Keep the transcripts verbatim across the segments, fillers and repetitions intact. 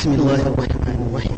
بسم الله الرحمن الرحيم.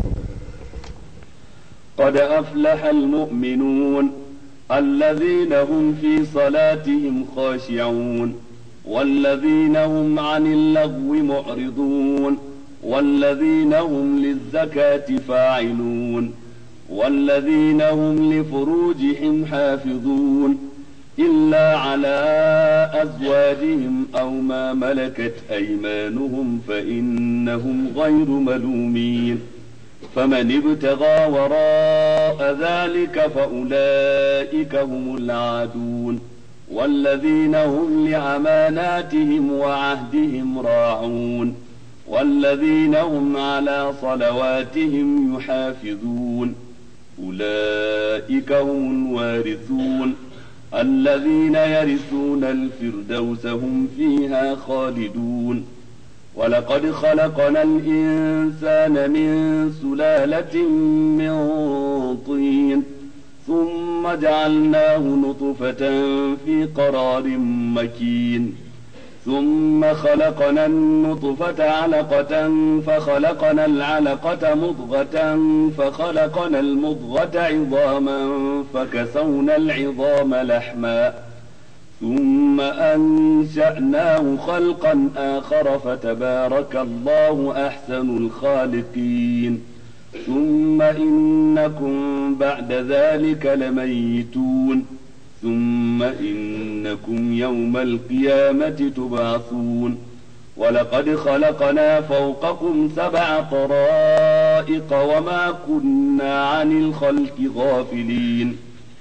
قد أفلح المؤمنون الذين هم في صلاتهم خاشعون والذين هم عن اللغو معرضون والذين هم للزكاة فاعلون والذين هم لفروجهم حافظون إلا على أزواجهم أو ما ملكت أيمانهم فإنهم غير ملومين، فمن ابتغى وراء ذلك فأولئك هم العادون، والذين هم لأماناتهم وعهدهم راعون والذين هم على صلواتهم يحافظون، أولئك هم الوارثون الذين يرثون الفردوس هم فيها خالدون. ولقد خلقنا الإنسان من سلالة من طين ثم جعلناه نطفة في قرار مكين، ثم خلقنا النطفة علقة فخلقنا العلقة مضغة فخلقنا المضغة عظاما فكسونا العظام لحما ثم أنشأناه خلقا آخر فتبارك الله أحسن الخالقين. ثم إنكم بعد ذلك لميتون ثم إنكم يوم القيامة تبعثون. ولقد خلقنا فوقكم سبع طرائق وما كنا عن الخلق غافلين،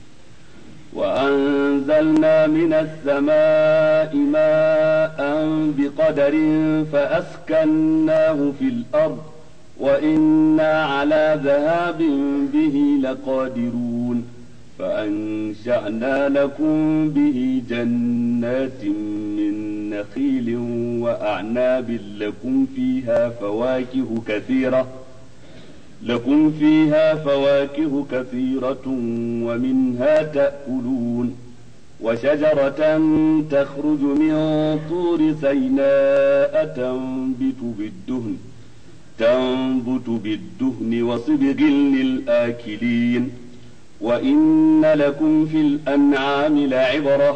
وأنزلنا من السماء ماء بقدر فأسكناه في الأرض وإنا على ذهاب به لقادرون، فأنشأنا لكم به جنات من نخيل وأعناب لكم فيها فواكه كثيرة لكم فيها فواكه كثيرة ومنها تأكلون، وشجرة تخرج من طور سيناء تنبت بالدهن تنبت بالدهن وصبغ للآكلين. وإن لكم في الأنعام لعبرة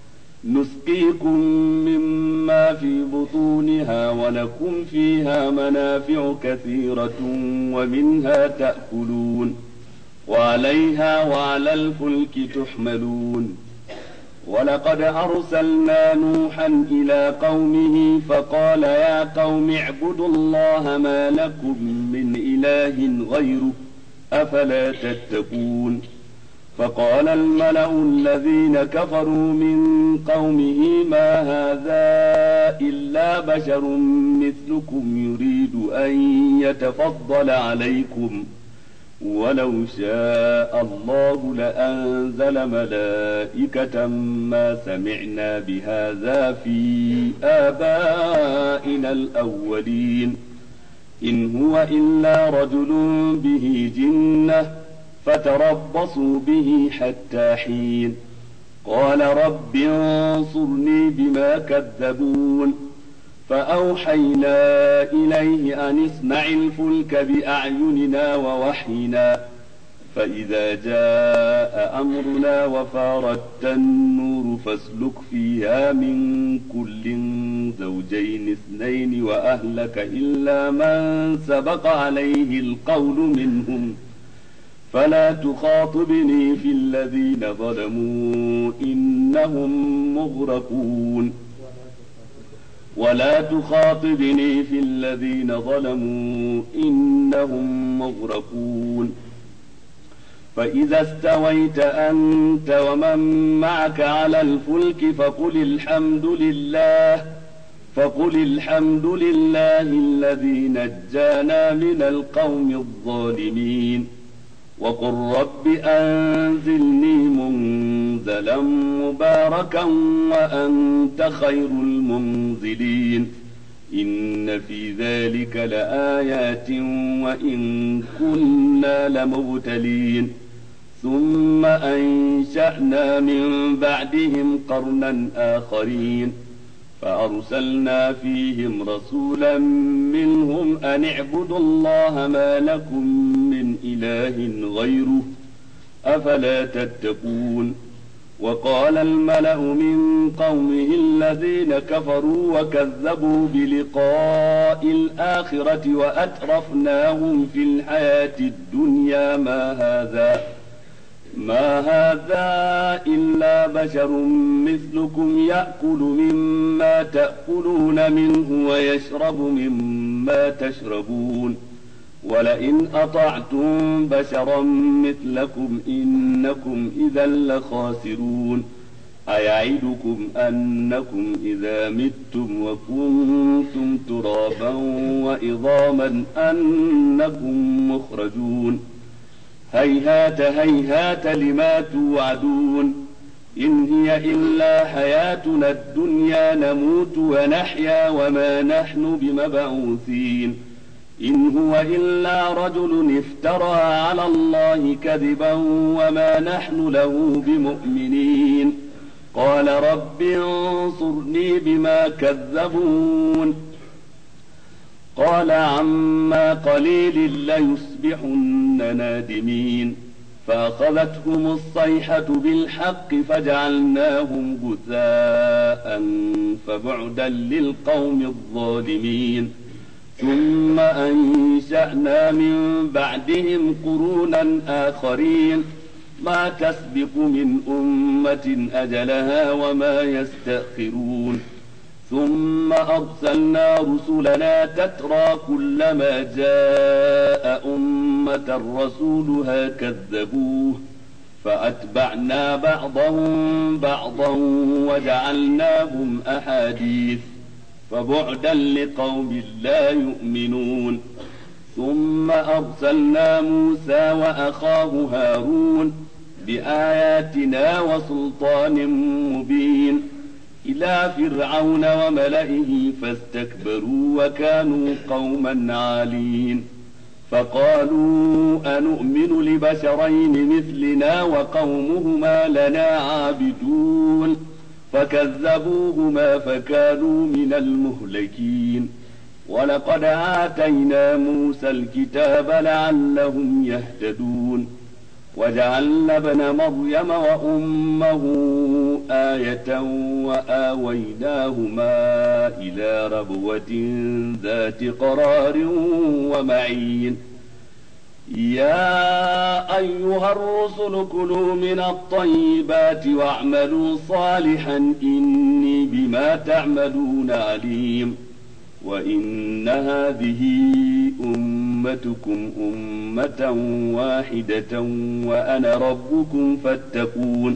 نسقيكم مما في بطونها ولكم فيها منافع كثيرة ومنها تأكلون وعليها وعلى الفلك تحملون. ولقد أرسلنا نوحا إلى قومه فقال يا قوم اعبدوا الله ما لكم من إله غيره أفلا تتقون. فقال الملأ الذين كفروا من قومه ما هذا إلا بشر مثلكم يريد أن يتفضل عليكم ولو شاء الله لأنزل ملائكة ما سمعنا بهذا في آبائنا الأولين إن هو إلا رجل به جنة فتربصوا به حتى حين. قال رب انصرني بما كذبون. فأوحينا إليه أن اصنع الفلك بأعيننا ووحينا فإذا جاء أمرنا وفارت النور فاسلك فيها من كل زوجين اثنين وأهلك إلا من سبق عليه القول منهم فلا تخاطبني في الذين ظلموا إنهم مغرقون ولا تخاطبني في الذين ظلموا إنهم مغرقون. فإذا استويت أنت ومن معك على الفلك فقل الحمد لله فقل الحمد لله الذي نجانا من القوم الظالمين وقل رب أنزلني منزلا مباركا وأنت خير المنزلين. إن في ذلك لآيات وإن كنا لمبتلين. ثم أنشأنا من بعدهم قرنا آخرين فأرسلنا فيهم رسولا منهم أن اعبدوا الله ما لكم من إله غيره أفلا تتقون. وقال الملأ من قومه الذين كفروا وكذبوا بلقاء الآخرة وأترفناهم في الحياة الدنيا ما هذا ما هذا إلا بشر مثلكم يأكل مما تأكلون منه ويشرب مما تشربون ولئن أطعتم بشرا مثلكم إنكم إذا لخاسرون. أيعدكم أنكم إذا متم وكنتم ترابا وعظاما أنكم مخرجون. هيهات هيهات لما توعدون إن هي إلا حياتنا الدنيا نموت ونحيا وما نحن بمبعوثين. إن هو إلا رجل افترى على الله كذبا وما نحن له بمؤمنين. قال رب انصرني بما كذبون. قال عما قليل ليصبحن نادمين. فأخذتهم الصيحة بالحق فجعلناهم غثاء فبعدا للقوم الظالمين. ثم أنشأنا من بعدهم قرونا آخرين ما تسبق من أمة أجلها وما يستأخرون. ثم أرسلنا رسلنا تترى كلما جاء أمة رسولها كذبوه فأتبعنا بعضهم بعضا وجعلناهم أحاديث فبعدا لقوم لا يؤمنون. ثم أرسلنا موسى وأخاه هارون بآياتنا وسلطان مبين إلى فرعون وملئه فاستكبروا وكانوا قوما عالين. فقالوا أنؤمن لبشرين مثلنا وقومهما لنا عابدون فكذبوهما فكانوا من المهلكين. ولقد آتينا موسى الكتاب لعلهم يهتدون. وجعلنا ابن مريم وأمه آية وآويناهما إلى ربوة ذات قرار ومعين. يا أيها الرسل كلوا من الطيبات واعملوا صالحا إني بما تعملون عليم. وإن هذه أمتكم أمة واحدة وأنا ربكم فاتقون.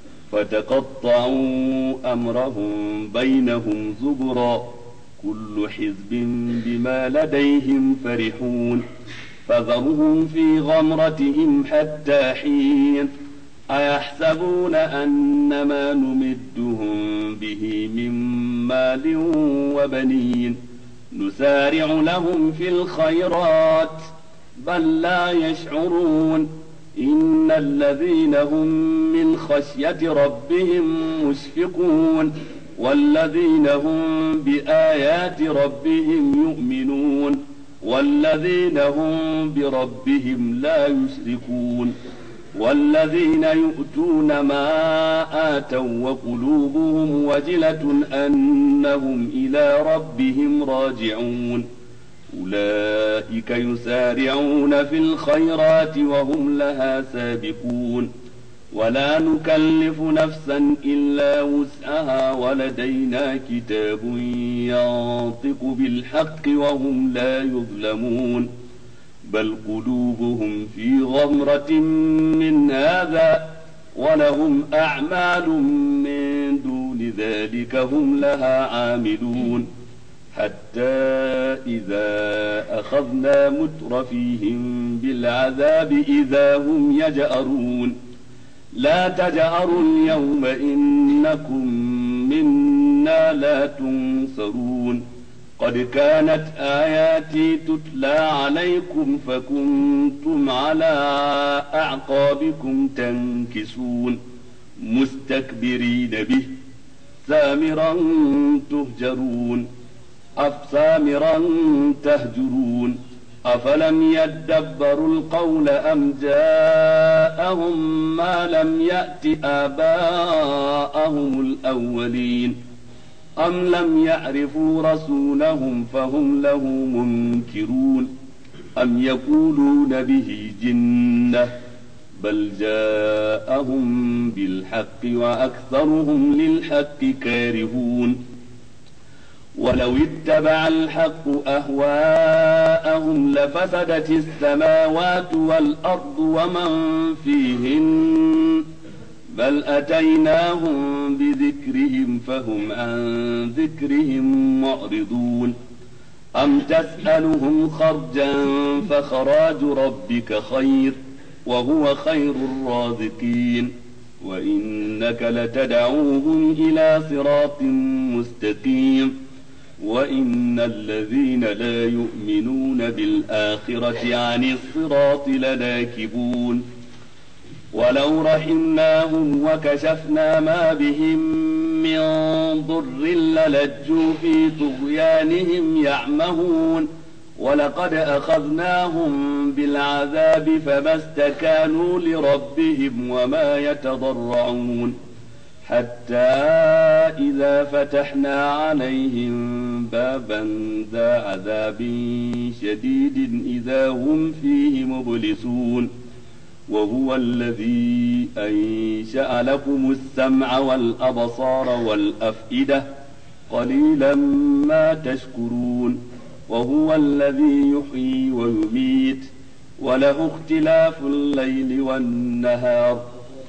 فتقطعوا أمرهم بينهم زبرا كل حزب بما لديهم فرحون. فذرهم في غمرتهم حتى حين. أيحسبون أن ما نمدهم به من مال وبنين نسارع لهم في الخيرات بل لا يشعرون. إن الذين هم من خشية ربهم مشفقون والذين هم بآيات ربهم يؤمنون والذين هم بربهم لا يشركون. والذين يؤتون ما آتوا وقلوبهم وجلة أنهم إلى ربهم راجعون أولئك يسارعون في الخيرات وهم لها سابقون. ولا نكلف نفسا إلا وسعها ولدينا كتاب ينطق بالحق وهم لا يظلمون. بل قلوبهم في غمرة من هذا ولهم أعمال من دون ذلك هم لها عاملون. حتى إذا أخذنا مترفيهم بالعذاب إذا هم يجأرون. لا تجأروا اليوم إنكم منا لا تنصرون. قد كانت آياتي تتلى عليكم فكنتم على أعقابكم تنكسون مستكبرين به سامرا تهجرون أفسامرا تهجرون أفلم يدبروا القول أم جاءهم ما لم يأت آباءهم الأولين أم لم يعرفوا رسولهم فهم له منكرون أم يقولون به جنة بل جاءهم بالحق وأكثرهم للحق كارهون ولو اتبع الحق أهواءهم لفسدت السماوات والأرض ومن فيهن بل أتيناهم بذكرهم فهم عن ذكرهم معرضون أم تسألهم خرجا فخراج ربك خير وهو خير الرازقين وإنك لتدعوهم إلى صراط مستقيم وإن الذين لا يؤمنون بالآخرة عن الصراط لناكبون ولو رحمناهم وكشفنا ما بهم من ضر للجوا في طغيانهم يعمهون ولقد أخذناهم بالعذاب فما استكانوا لربهم وما يتضرعون حتى إذا فتحنا عليهم بابا ذا عذاب شديد إذا هم فيه مبلسون وهو الذي أنشأ لكم السمع والأبصار والأفئدة قليلا ما تشكرون وهو الذي يحيي ويميت وله اختلاف الليل والنهار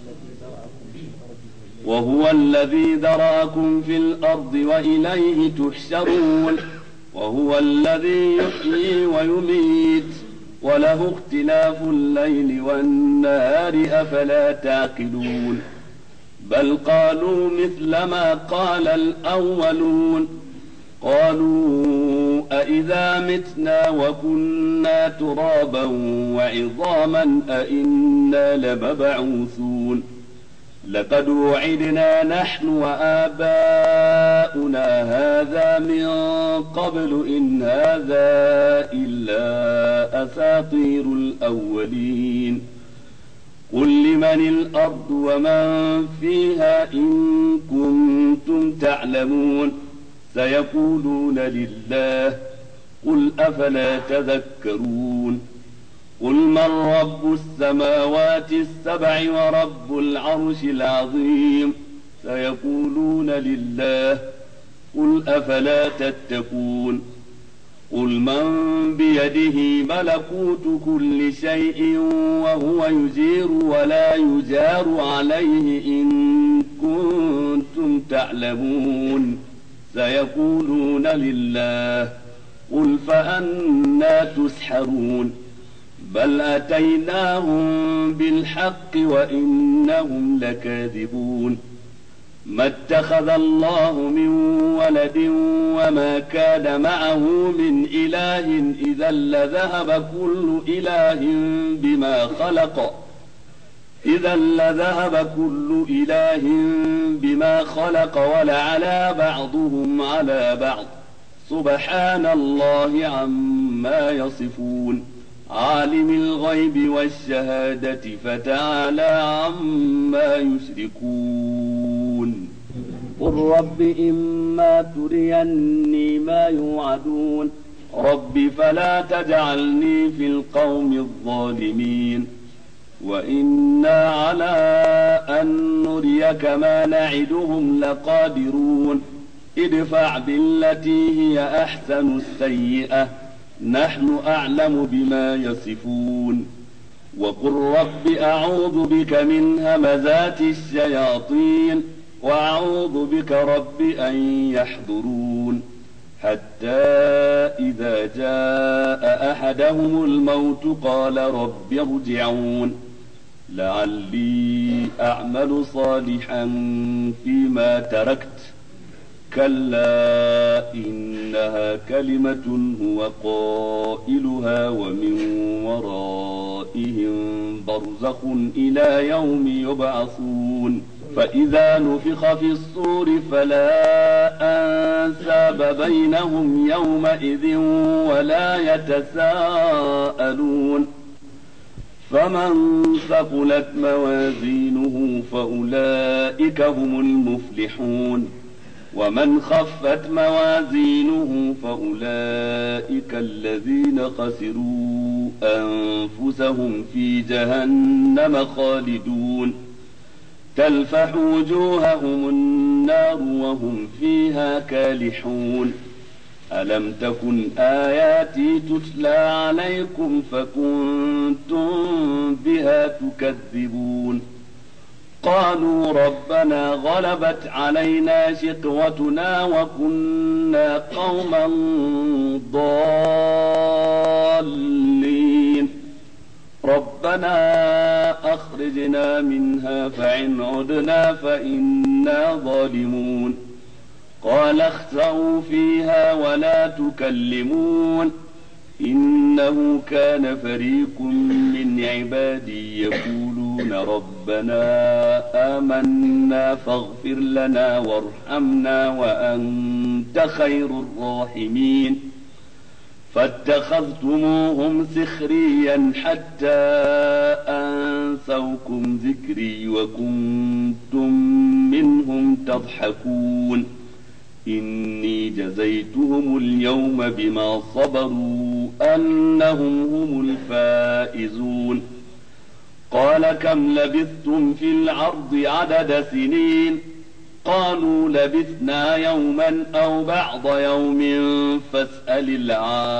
وهو الذي ذرأكم في الأرض وإليه تحشرون وهو الذي يحيي ويميت وله اختلاف الليل والنهار أفلا تعقلون بل قالوا مثل ما قال الأولون قالوا أإذا متنا وكنا ترابا وعظاما أإنا لمبعوثون لقد وعدنا نحن وآباؤنا هذا من قبل إن هذا إلا أساطير الأولين قل لمن الأرض ومن فيها إن كنتم تعلمون سيقولون لله قل أفلا تذكرون قل من رب السماوات السبع ورب العرش العظيم سيقولون لله قل أفلا تتقون قل من بيده ملكوت كل شيء وهو يجير ولا يجار عليه إن كنتم تعلمون سيقولون لله قل فأنى تسحرون بل أتيناهم بالحق وإنهم لكاذبون ما اتخذ الله من ولد وما كان معه من إله إذا لذهب كل إله بما خلق إذا لذهب كل إله بما خلق ولعلى بعضهم على بعض سبحان الله عما يصفون عالم الغيب والشهادة فتعالى عما يشركون قل رب إما تريني ما يوعدون رب فلا تجعلني في القوم الظالمين وإنا على أن نريك ما نعدهم لقادرون ادفع بالتي هي أحسن السيئة نحن أعلم بما يصفون وقل رب أعوذ بك من همزات الشياطين وأعوذ بك رب أن يحضرون حتى إذا جاء أحدهم الموت قال رب ارجعون لعلي أعمل صالحا فيما تركت كلا إنها كلمة هو قائلها ومن ورائهم برزخ إلى يوم يبعثون فإذا نفخ في الصور فلا أنساب بينهم يومئذ ولا يتساءلون فمن ثقلت موازينه فأولئك هم المفلحون ومن خفت موازينه فأولئك الذين خسروا أنفسهم في جهنم خالدون تلفح وجوههم النار وهم فيها كالحون ألم تكن آياتي تتلى عليكم فكنتم بها تكذبون قالوا ربنا غلبت علينا شقوتنا وكنا قوما ضالين ربنا أخرجنا منها فإن عدنا فإنا ظالمون قال اخسئوا فيها ولا تكلمون إنه كان فريق من عبادي يقولون ربنا آمنا فاغفر لنا وارحمنا وأنت خير الراحمين فاتخذتموهم سخريا حتى أنسوكم ذكري وكنتم منهم تضحكون إني جزيتهم اليوم بما صبروا أنهم هم الفائزون قال كم لبثتم في الأرض عدد سنين قالوا لبثنا يوما أو بعض يوم فاسأل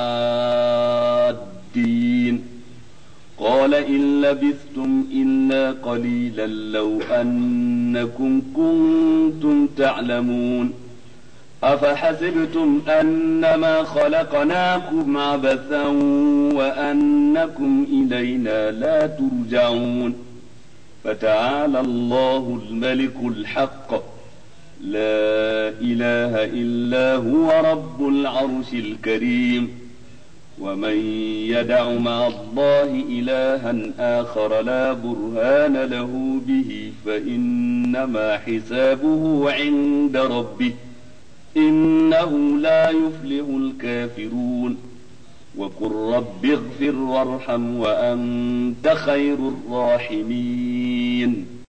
العادين قال إن لبثتم إلا قليلا لو أنكم كنتم تعلمون أفحسبتم أنما خلقناكم عبثا وأنكم إلينا لا ترجعون فتعالى الله الملك الحق لا إله إلا هو رب العرش الكريم ومن يدع مع الله إلها آخر لا برهان له به فإنما حسابه عند ربه إنه لا يفلح الكافرون وقل رب اغفر وارحم وأنت خير الراحمين